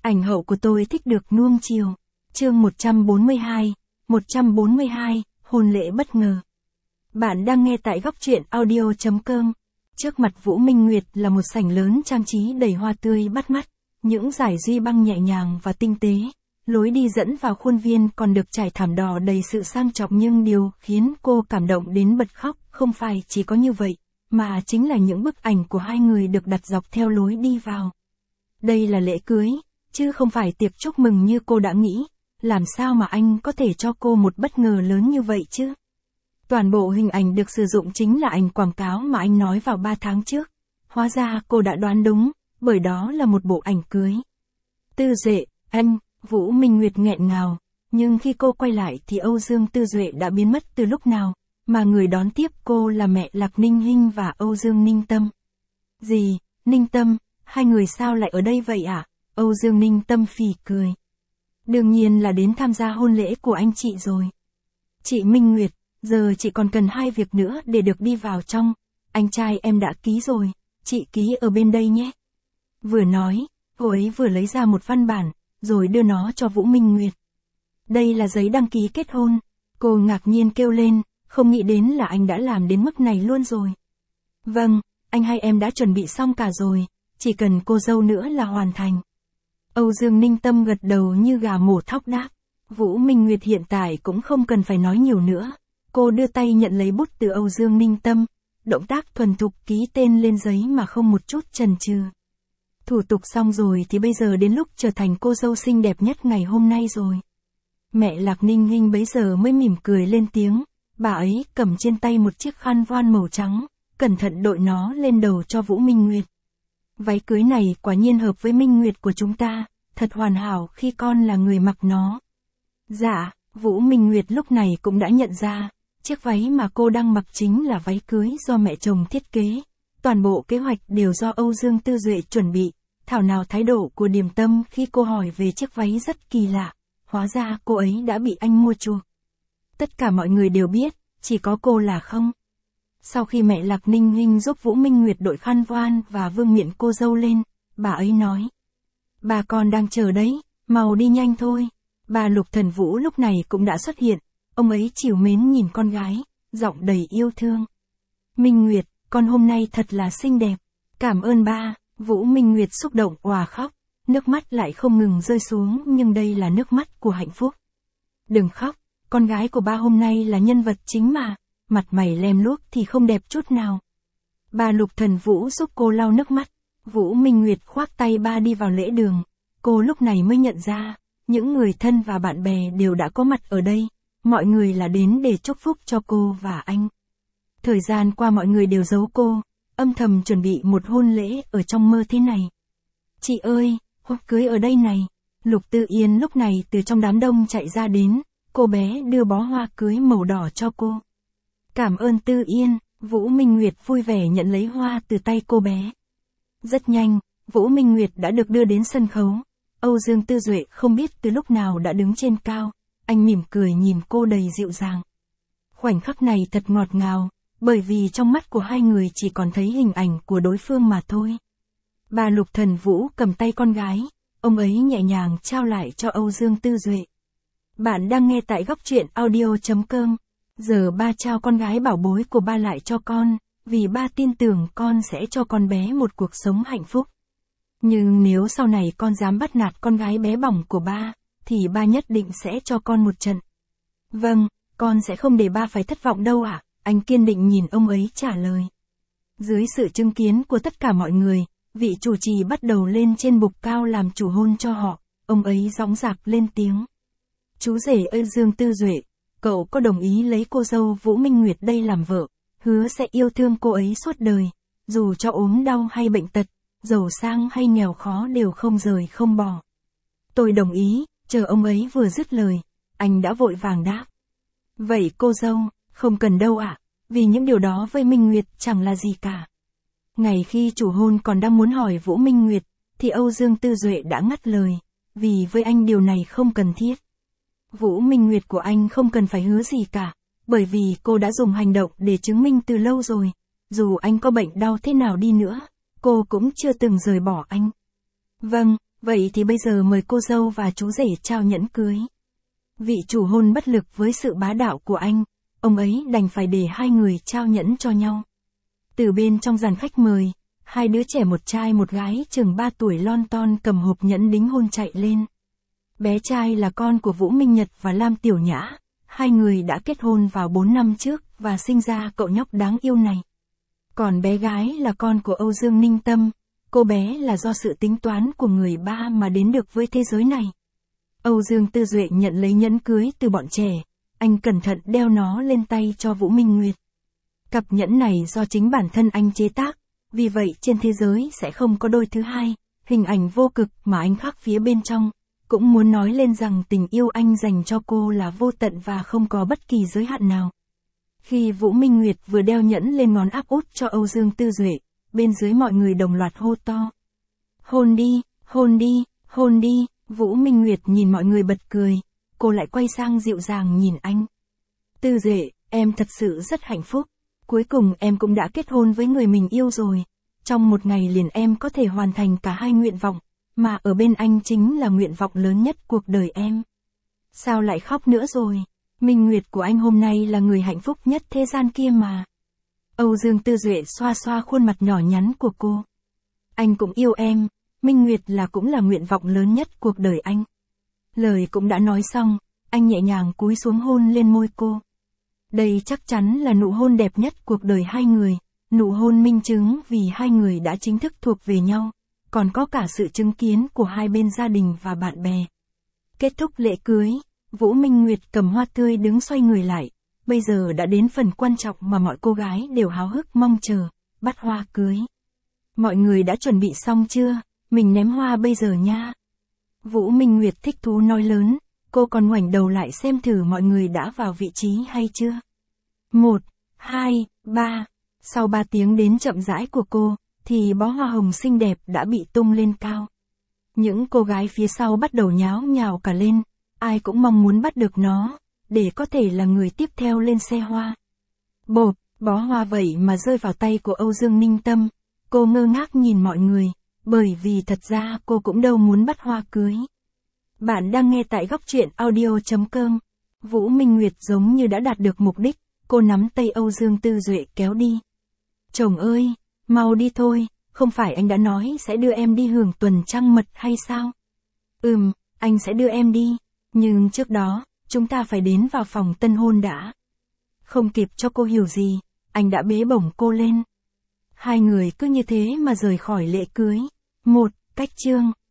Ảnh hậu của tôi thích được nuông chiều. Chương 142, hôn lễ bất ngờ. Bạn đang nghe tại góc truyện audio.com. Trước mặt Vũ Minh Nguyệt là một sảnh lớn trang trí đầy hoa tươi bắt mắt, những dải duy băng nhẹ nhàng và tinh tế. Lối đi dẫn vào khuôn viên còn được trải thảm đỏ đầy sự sang trọng, nhưng điều khiến cô cảm động đến bật khóc không phải chỉ có như vậy, mà chính là những bức ảnh của hai người được đặt dọc theo lối đi vào. Đây là lễ cưới, chứ không phải tiệc chúc mừng như cô đã nghĩ. Làm sao mà anh có thể cho cô một bất ngờ lớn như vậy chứ? Toàn bộ hình ảnh được sử dụng chính là ảnh quảng cáo mà anh nói vào 3 tháng trước. Hóa ra cô đã đoán đúng, bởi đó là một bộ ảnh cưới. Tư Duệ, anh, Vũ Minh Nguyệt nghẹn ngào, nhưng khi cô quay lại thì Âu Dương Tư Duệ đã biến mất từ lúc nào, mà người đón tiếp cô là mẹ Lạc Ninh Hinh và Âu Dương Ninh Tâm. Gì, Ninh Tâm, hai người sao lại ở đây vậy ạ? Âu Dương Ninh Tâm phì cười. Đương nhiên là đến tham gia hôn lễ của anh chị rồi. Chị Minh Nguyệt, giờ chị còn cần 2 việc nữa để được đi vào trong. Anh trai em đã ký rồi, chị ký ở bên đây nhé. Vừa nói, cô ấy vừa lấy ra một văn bản, rồi đưa nó cho Vũ Minh Nguyệt. Đây là giấy đăng ký kết hôn. Cô ngạc nhiên kêu lên, không nghĩ đến là anh đã làm đến mức này luôn rồi. Vâng, anh hai em đã chuẩn bị xong cả rồi, chỉ cần cô dâu nữa là hoàn thành. Âu Dương Ninh Tâm gật đầu như gà mổ thóc đáp. Vũ Minh Nguyệt hiện tại cũng không cần phải nói nhiều nữa. Cô đưa tay nhận lấy bút từ Âu Dương Ninh Tâm, động tác thuần thục ký tên lên giấy mà không một chút chần chừ. Thủ tục xong rồi thì bây giờ đến lúc trở thành cô dâu xinh đẹp nhất ngày hôm nay rồi. Mẹ Lạc Ninh Hinh bấy giờ mới mỉm cười lên tiếng, bà ấy cầm trên tay một chiếc khăn voan màu trắng, cẩn thận đội nó lên đầu cho Vũ Minh Nguyệt. Váy cưới này quả nhiên hợp với Minh Nguyệt của chúng ta, thật hoàn hảo khi con là người mặc nó. Dạ, Vũ Minh Nguyệt lúc này cũng đã nhận ra, chiếc váy mà cô đang mặc chính là váy cưới do mẹ chồng thiết kế. Toàn bộ kế hoạch đều do Âu Dương Tư Duệ chuẩn bị. Thảo nào thái độ của Điềm Tâm khi cô hỏi về chiếc váy rất kỳ lạ, hóa ra cô ấy đã bị anh mua chuộc. Tất cả mọi người đều biết, chỉ có cô là không. Sau khi mẹ Lạc Ninh Hinh giúp Vũ Minh Nguyệt đội khăn voan và vương miện cô dâu lên, bà ấy nói. Bà con đang chờ đấy, mau đi nhanh thôi. Bà Lục Thần Vũ lúc này cũng đã xuất hiện, ông ấy trìu mến nhìn con gái, giọng đầy yêu thương. Minh Nguyệt, con hôm nay thật là xinh đẹp. Cảm ơn ba. Vũ Minh Nguyệt xúc động òa khóc, nước mắt lại không ngừng rơi xuống, nhưng đây là nước mắt của hạnh phúc. Đừng khóc, con gái của ba hôm nay là nhân vật chính mà, mặt mày lem luốc thì không đẹp chút nào. Bà Lục Thần Vũ giúp cô lau nước mắt, Vũ Minh Nguyệt khoác tay ba đi vào lễ đường. Cô lúc này mới nhận ra, những người thân và bạn bè đều đã có mặt ở đây, mọi người là đến để chúc phúc cho cô và anh. Thời gian qua mọi người đều giấu cô, âm thầm chuẩn bị một hôn lễ ở trong mơ thế này. Chị ơi, hôn cưới ở đây này. Lục Tư Yên lúc này từ trong đám đông chạy ra đến, cô bé đưa bó hoa cưới màu đỏ cho cô. Cảm ơn Tư Yên, Vũ Minh Nguyệt vui vẻ nhận lấy hoa từ tay cô bé. Rất nhanh, Vũ Minh Nguyệt đã được đưa đến sân khấu. Âu Dương Tư Duệ không biết từ lúc nào đã đứng trên cao, anh mỉm cười nhìn cô đầy dịu dàng. Khoảnh khắc này thật ngọt ngào, bởi vì trong mắt của hai người chỉ còn thấy hình ảnh của đối phương mà thôi. Bà Lục Thần Vũ cầm tay con gái, ông ấy nhẹ nhàng trao lại cho Âu Dương Tư Duệ. Bạn đang nghe tại góc truyện audio.com. Giờ ba trao con gái bảo bối của ba lại cho con, vì ba tin tưởng con sẽ cho con bé một cuộc sống hạnh phúc. Nhưng nếu sau này con dám bắt nạt con gái bé bỏng của ba, thì ba nhất định sẽ cho con một trận. Vâng, con sẽ không để ba phải thất vọng đâu ạ. Anh kiên định nhìn ông ấy trả lời. Dưới sự chứng kiến của tất cả mọi người, vị chủ trì bắt đầu lên trên bục cao làm chủ hôn cho họ, ông ấy dõng dạc lên tiếng. Chú rể Âu Dương Tư Duệ, cậu có đồng ý lấy cô dâu Vũ Minh Nguyệt đây làm vợ, hứa sẽ yêu thương cô ấy suốt đời, dù cho ốm đau hay bệnh tật, giàu sang hay nghèo khó đều không rời không bỏ. Tôi đồng ý, chờ ông ấy vừa dứt lời, anh đã vội vàng đáp. Vậy cô dâu, không cần đâu ạ, vì những điều đó với Minh Nguyệt chẳng là gì cả. Ngày khi chủ hôn còn đang muốn hỏi Vũ Minh Nguyệt, thì Âu Dương Tư Duệ đã ngắt lời, vì với anh điều này không cần thiết. Vũ Minh Nguyệt của anh không cần phải hứa gì cả, bởi vì cô đã dùng hành động để chứng minh từ lâu rồi, dù anh có bệnh đau thế nào đi nữa, cô cũng chưa từng rời bỏ anh. Vâng, Vậy thì bây giờ mời cô dâu và chú rể trao nhẫn cưới. Vị chủ hôn bất lực với sự bá đạo của anh, ông ấy đành phải để hai người trao nhẫn cho nhau. Từ bên trong dàn khách mời, hai đứa trẻ một trai một gái chừng 3 tuổi lon ton cầm hộp nhẫn đính hôn chạy lên. Bé trai là con của Vũ Minh Nhật và Lam Tiểu Nhã, hai người đã kết hôn vào 4 năm trước và sinh ra cậu nhóc đáng yêu này. Còn bé gái là con của Âu Dương Ninh Tâm, cô bé là do sự tính toán của người ba mà đến được với thế giới này. Âu Dương Tư Duệ nhận lấy nhẫn cưới từ bọn trẻ, anh cẩn thận đeo nó lên tay cho Vũ Minh Nguyệt. Cặp nhẫn này do chính bản thân anh chế tác, vì vậy trên thế giới sẽ không có đôi thứ hai, hình ảnh vô cực mà anh khắc phía bên trong, cũng muốn nói lên rằng tình yêu anh dành cho cô là vô tận và không có bất kỳ giới hạn nào. Khi Vũ Minh Nguyệt vừa đeo nhẫn lên ngón áp út cho Âu Dương Tư Duệ, bên dưới mọi người đồng loạt hô to. Hôn đi, hôn đi, hôn đi, Vũ Minh Nguyệt nhìn mọi người bật cười, cô lại quay sang dịu dàng nhìn anh. Tư Duệ, em thật sự rất hạnh phúc, cuối cùng em cũng đã kết hôn với người mình yêu rồi, trong một ngày liền em có thể hoàn thành cả hai nguyện vọng, mà ở bên anh chính là nguyện vọng lớn nhất cuộc đời em. Sao lại khóc nữa rồi? Minh Nguyệt của anh hôm nay là người hạnh phúc nhất thế gian kia mà. Âu Dương Tư Duệ xoa xoa khuôn mặt nhỏ nhắn của cô. Anh cũng yêu em, Minh Nguyệt cũng là nguyện vọng lớn nhất cuộc đời anh. Lời cũng đã nói xong, anh nhẹ nhàng cúi xuống hôn lên môi cô. Đây chắc chắn là nụ hôn đẹp nhất cuộc đời hai người, nụ hôn minh chứng vì hai người đã chính thức thuộc về nhau, còn có cả sự chứng kiến của hai bên gia đình và bạn bè. Kết thúc lễ cưới, Vũ Minh Nguyệt cầm hoa tươi đứng xoay người lại, bây giờ đã đến phần quan trọng mà mọi cô gái đều háo hức mong chờ, bắt hoa cưới. Mọi người đã chuẩn bị xong chưa? Mình ném hoa bây giờ nha. Vũ Minh Nguyệt thích thú nói lớn, cô còn ngoảnh đầu lại xem thử mọi người đã vào vị trí hay chưa. 1, 2, 3. Sau 3 tiếng đến chậm rãi của cô, thì bó hoa hồng xinh đẹp đã bị tung lên cao. Những cô gái phía sau bắt đầu nháo nhào cả lên, ai cũng mong muốn bắt được nó, để có thể là người tiếp theo lên xe hoa. Bộp, bó hoa vậy mà rơi vào tay của Âu Dương Ninh Tâm, cô ngơ ngác nhìn mọi người, bởi vì thật ra cô cũng đâu muốn bắt hoa cưới. Bạn đang nghe tại góc truyện audio.com. Vũ Minh Nguyệt giống như đã đạt được mục đích, cô nắm tay Âu Dương Tư Duệ kéo đi. Chồng ơi, mau đi thôi, không phải anh đã nói sẽ đưa em đi hưởng tuần trăng mật hay sao? Anh sẽ đưa em đi, nhưng trước đó, chúng ta phải đến vào phòng tân hôn đã. Không kịp cho cô hiểu gì, anh đã bế bổng cô lên. Hai người cứ như thế mà rời khỏi lễ cưới. Cách chương.